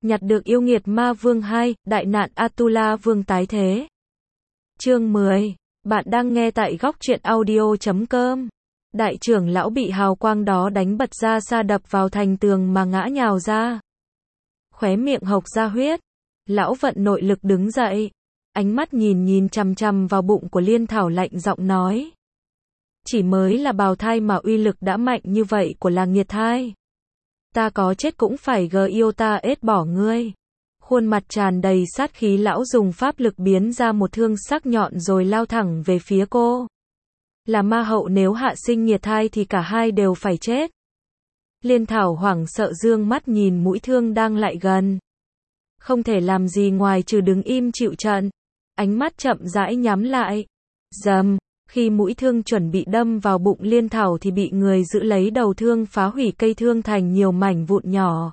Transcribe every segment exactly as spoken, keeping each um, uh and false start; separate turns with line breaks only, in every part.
Nhặt được yêu nghiệt ma vương hai, đại nạn Atula vương tái thế. Chương mười. Bạn đang nghe tại góc truyện audio chấm com. Đại trưởng lão bị hào quang đó đánh bật ra xa đập vào thành tường mà ngã nhào ra. Khóe miệng hộc ra huyết. Lão vận nội lực đứng dậy. Ánh mắt nhìn nhìn chằm chằm vào bụng của Liên Thảo lạnh giọng nói. Chỉ mới là bào thai mà uy lực đã mạnh như vậy của là nghiệt thai. Ta có chết cũng phải gờ yêu ta ết bỏ ngươi. Khuôn mặt tràn đầy sát khí lão dùng pháp lực biến ra một thương sắc nhọn rồi lao thẳng về phía cô. Là ma hậu nếu hạ sinh nghiệt thai thì cả hai đều phải chết. Liên Thảo hoảng sợ dương mắt nhìn mũi thương đang lại gần. Không thể làm gì ngoài trừ đứng im chịu trận. Ánh mắt chậm rãi nhắm lại. Dầm. Khi mũi thương chuẩn bị đâm vào bụng Liên Thảo thì bị người giữ lấy đầu thương phá hủy cây thương thành nhiều mảnh vụn nhỏ.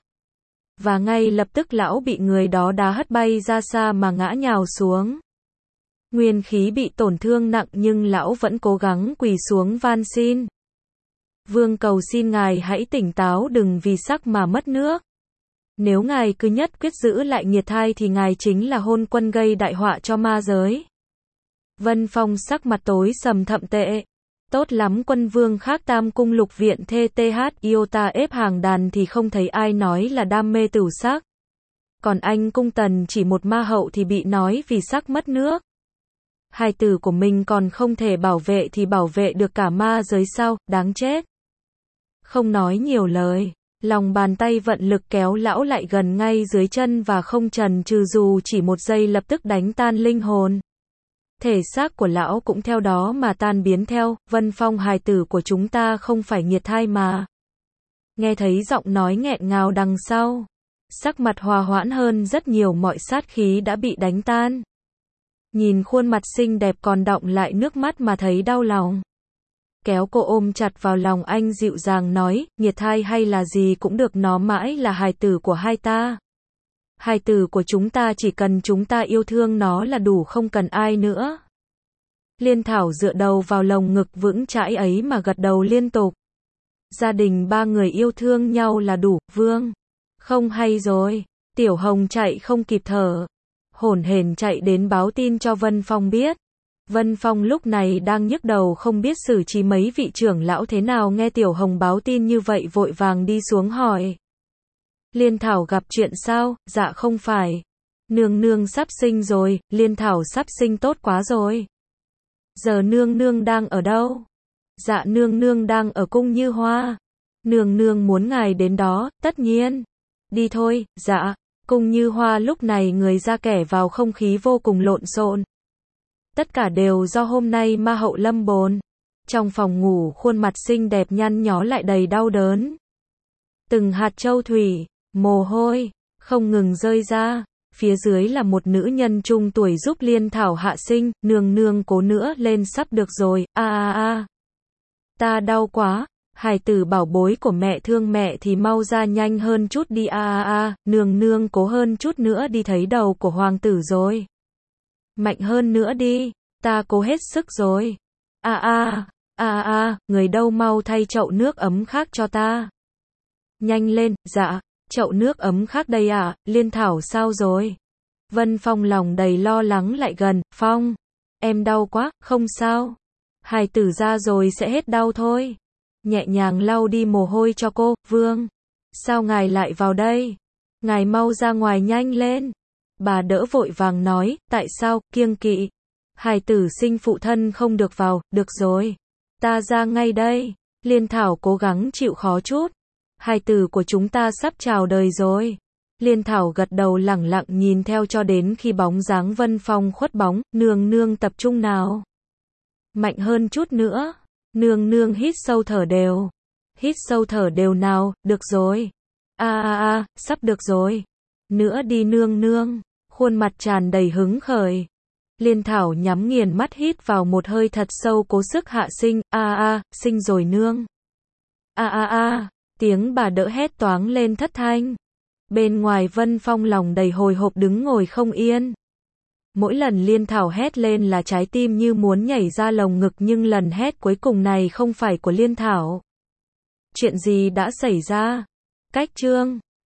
Và ngay lập tức lão bị người đó đá hất bay ra xa mà ngã nhào xuống. Nguyên khí bị tổn thương nặng nhưng lão vẫn cố gắng quỳ xuống van xin. Vương cầu xin ngài hãy tỉnh táo đừng vì sắc mà mất nước. Nếu ngài cứ nhất quyết giữ lại nghiệt thai thì ngài chính là hôn quân gây đại họa cho ma giới. Vân Phong sắc mặt tối sầm thậm tệ. Tốt lắm quân vương khác tam cung lục viện thê th Iota ép hàng đàn thì không thấy ai nói là đam mê tửu sắc. Còn anh cung tần chỉ một ma hậu thì bị nói vì sắc mất nước. Hài tử của mình còn không thể bảo vệ thì bảo vệ được cả ma giới sao, đáng chết. Không nói nhiều lời, lòng bàn tay vận lực kéo lão lại gần ngay dưới chân và không chần chừ dù chỉ một giây lập tức đánh tan linh hồn. Thể xác của lão cũng theo đó mà tan biến theo. Vân Phong hài tử của chúng ta không phải nghiệt thai mà. Nghe thấy giọng nói nghẹn ngào đằng sau. Sắc mặt hòa hoãn hơn rất nhiều, mọi sát khí đã bị đánh tan. Nhìn khuôn mặt xinh đẹp còn đọng lại nước mắt mà thấy đau lòng. Kéo cô ôm chặt vào lòng anh dịu dàng nói, nghiệt thai hay là gì cũng được, nó mãi là hài tử của hai ta. Hài tử của chúng ta chỉ cần chúng ta yêu thương nó là đủ, không cần ai nữa. Liên Thảo dựa đầu vào lồng ngực vững chãi ấy mà gật đầu liên tục. Gia đình ba người yêu thương nhau là đủ. Vương. Không hay rồi. Tiểu Hồng chạy không kịp thở. Hổn hển chạy đến báo tin cho Vân Phong biết. Vân Phong lúc này đang nhức đầu không biết xử trí mấy vị trưởng lão thế nào, nghe Tiểu Hồng báo tin như vậy vội vàng đi xuống hỏi. Liên Thảo gặp chuyện sao? Dạ không phải. Nương nương sắp sinh rồi. Liên Thảo sắp sinh, tốt quá rồi. Giờ nương nương đang ở đâu? Dạ nương nương đang ở cung Như Hoa. Nương nương muốn ngài đến đó, tất nhiên. Đi thôi. Dạ. Cung Như Hoa lúc này người ra kẻ vào, không khí vô cùng lộn xộn. Tất cả đều do hôm nay ma hậu lâm bồn. Trong phòng ngủ khuôn mặt xinh đẹp nhăn nhó lại đầy đau đớn. Từng hạt châu thủy, mồ hôi, không ngừng rơi ra. Phía dưới là một nữ nhân trung tuổi giúp Liên Thảo hạ sinh. Nương nương cố nữa lên, sắp được rồi. A a a. Ta đau quá. Hài tử bảo bối của mẹ thương mẹ thì mau ra nhanh hơn chút đi. A a a. Nương nương cố hơn chút nữa đi, thấy đầu của hoàng tử rồi. Mạnh hơn nữa đi. Ta cố hết sức rồi. A a. A a. Người đâu, mau thay chậu nước ấm khác cho ta. Nhanh lên. Dạ. Chậu nước ấm khác đây ạ. À? Liên Thảo sao rồi? Vân Phong lòng đầy lo lắng lại gần. Phong, em đau quá. Không sao. Hài tử ra rồi sẽ hết đau thôi. Nhẹ nhàng lau đi mồ hôi cho cô. Vương, sao ngài lại vào đây? Ngài mau ra ngoài nhanh lên. Bà đỡ vội vàng nói. Tại sao? Kiêng kỵ. Hài tử sinh phụ thân không được vào. Được rồi. Ta ra ngay đây. Liên Thảo cố gắng chịu khó chút. Hài tử của chúng ta sắp chào đời rồi. Liên Thảo gật đầu lẳng lặng nhìn theo cho đến khi bóng dáng Vân Phong khuất bóng. Nương nương tập trung nào. Mạnh hơn chút nữa. Nương nương hít sâu thở đều. Hít sâu thở đều nào. Được rồi. A a a, sắp được rồi. Nữa đi nương nương. Khuôn mặt tràn đầy hứng khởi. Liên Thảo nhắm nghiền mắt hít vào một hơi thật sâu, cố sức hạ sinh. A a a, sinh rồi nương. A a a. Tiếng bà đỡ hét toáng lên thất thanh. Bên ngoài Vân Phong lòng đầy hồi hộp đứng ngồi không yên. Mỗi lần Liên Thảo hét lên là trái tim như muốn nhảy ra lồng ngực, nhưng lần hét cuối cùng này không phải của Liên Thảo. Chuyện gì đã xảy ra? Cách chương